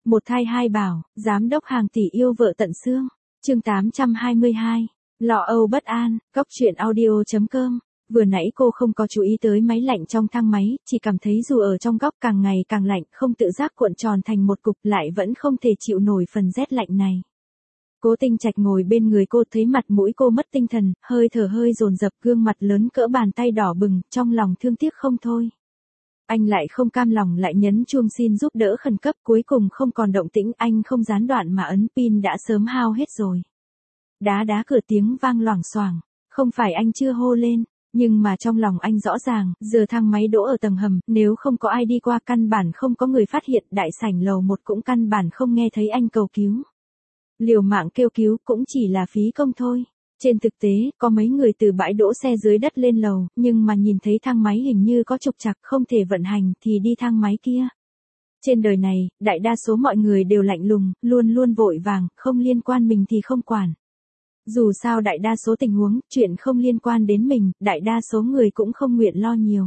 Một thai hai bảo, giám đốc hàng tỷ yêu vợ tận xương. Chương 822. Lo âu bất an, Cóc truyện audio.com. Vừa nãy cô không có chú ý tới máy lạnh trong thang máy, chỉ cảm thấy dù ở trong góc càng ngày càng lạnh, không tự giác cuộn tròn thành một cục lại vẫn không thể chịu nổi phần rét lạnh này. Cố Tinh Trạch ngồi bên người cô, thấy mặt mũi cô mất tinh thần, hơi thở hơi dồn dập, gương mặt lớn cỡ bàn tay đỏ bừng, trong lòng thương tiếc không thôi. Anh lại không cam lòng, lại nhấn chuông xin giúp đỡ khẩn cấp, cuối cùng không còn động tĩnh, anh không gián đoạn mà ấn pin đã sớm hao hết rồi. Đá cửa tiếng vang loảng xoảng, không phải anh chưa hô lên, nhưng mà trong lòng anh rõ ràng, giờ thang máy đỗ ở tầng hầm, nếu không có ai đi qua căn bản không có người phát hiện, đại sảnh lầu 1 cũng căn bản không nghe thấy anh cầu cứu. Liều mạng kêu cứu cũng chỉ là phí công thôi. Trên thực tế, có mấy người từ bãi đỗ xe dưới đất lên lầu, nhưng mà nhìn thấy thang máy hình như có trục trặc không thể vận hành thì đi thang máy kia. Trên đời này, đại đa số mọi người đều lạnh lùng, luôn luôn vội vàng, không liên quan mình thì không quản. Dù sao đại đa số tình huống, chuyện không liên quan đến mình, đại đa số người cũng không nguyện lo nhiều.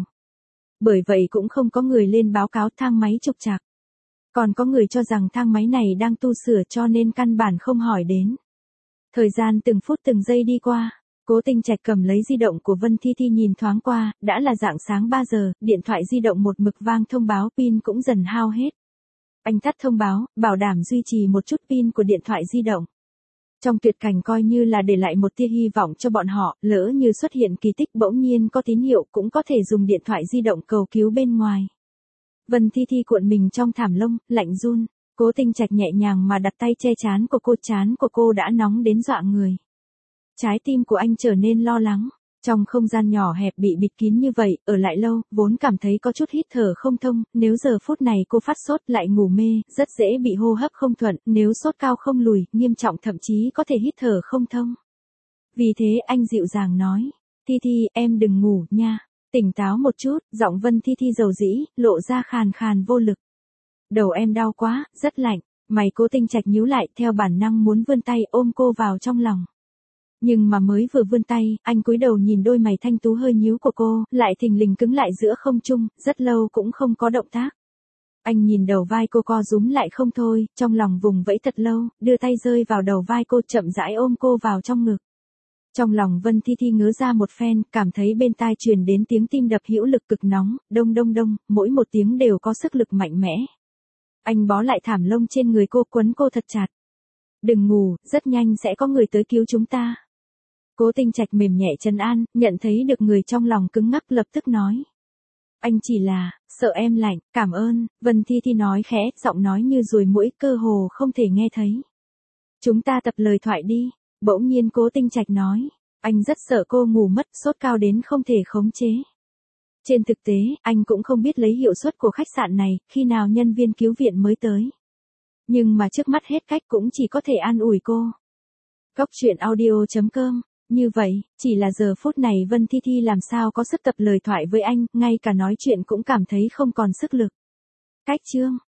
Bởi vậy cũng không có người lên báo cáo thang máy trục trặc. Còn có người cho rằng thang máy này đang tu sửa cho nên căn bản không hỏi đến. Thời gian từng phút từng giây đi qua, Cố Tinh Trạch cầm lấy di động của Vân Thi Thi nhìn thoáng qua, đã là rạng sáng 3 giờ, điện thoại di động một mực vang thông báo pin cũng dần hao hết. Anh tắt thông báo, bảo đảm duy trì một chút pin của điện thoại di động. Trong tuyệt cảnh coi như là để lại một tia hy vọng cho bọn họ, lỡ như xuất hiện kỳ tích bỗng nhiên có tín hiệu cũng có thể dùng điện thoại di động cầu cứu bên ngoài. Vân Thi Thi cuộn mình trong thảm lông, lạnh run. Cố Tinh Trạch nhẹ nhàng mà đặt tay che trán của cô đã nóng đến dọa người. Trái tim của anh trở nên lo lắng. Trong không gian nhỏ hẹp bị bịt kín như vậy, ở lại lâu, vốn cảm thấy có chút hít thở không thông, nếu giờ phút này cô phát sốt lại ngủ mê, rất dễ bị hô hấp không thuận, nếu sốt cao không lùi, nghiêm trọng thậm chí có thể hít thở không thông. Vì thế anh dịu dàng nói, Thi Thi, em đừng ngủ nha, tỉnh táo một chút, giọng Vân Thi Thi dầu dĩ, lộ ra khàn khàn vô lực. Đầu em đau quá, rất lạnh, mày Cố Tinh Trạch nhíu lại, theo bản năng muốn vươn tay ôm cô vào trong lòng. Nhưng mà mới vừa vươn tay, anh cúi đầu nhìn đôi mày thanh tú hơi nhíu của cô, lại thình lình cứng lại giữa không trung, rất lâu cũng không có động tác. Anh nhìn đầu vai cô co rúm lại không thôi, trong lòng vùng vẫy thật lâu, đưa tay rơi vào đầu vai cô, chậm rãi ôm cô vào trong ngực. Trong lòng Vân Thi Thi ngớ ra một phen, cảm thấy bên tai truyền đến tiếng tim đập hữu lực cực nóng, đông đông đông, mỗi một tiếng đều có sức lực mạnh mẽ. Anh bó lại thảm lông trên người cô, quấn cô thật chặt. Đừng ngủ, rất nhanh sẽ có người tới cứu chúng ta. Cố Tinh Trạch mềm nhẹ trấn an, nhận thấy được người trong lòng cứng ngắc lập tức nói. Anh chỉ là, sợ em lạnh, cảm ơn, Vân Thi Thi nói khẽ, giọng nói như ruồi muỗi, cơ hồ không thể nghe thấy. Chúng ta tập lời thoại đi, bỗng nhiên Cố Tinh Trạch nói. Anh rất sợ cô ngủ mất, sốt cao đến không thể khống chế. Trên thực tế, anh cũng không biết lấy hiệu suất của khách sạn này, khi nào nhân viên cứu viện mới tới. Nhưng mà trước mắt hết cách cũng chỉ có thể an ủi cô. Cóc truyện audio.com. Như vậy, chỉ là giờ phút này Vân Thi Thi làm sao có sức tập lời thoại với anh, ngay cả nói chuyện cũng cảm thấy không còn sức lực. Cách chương.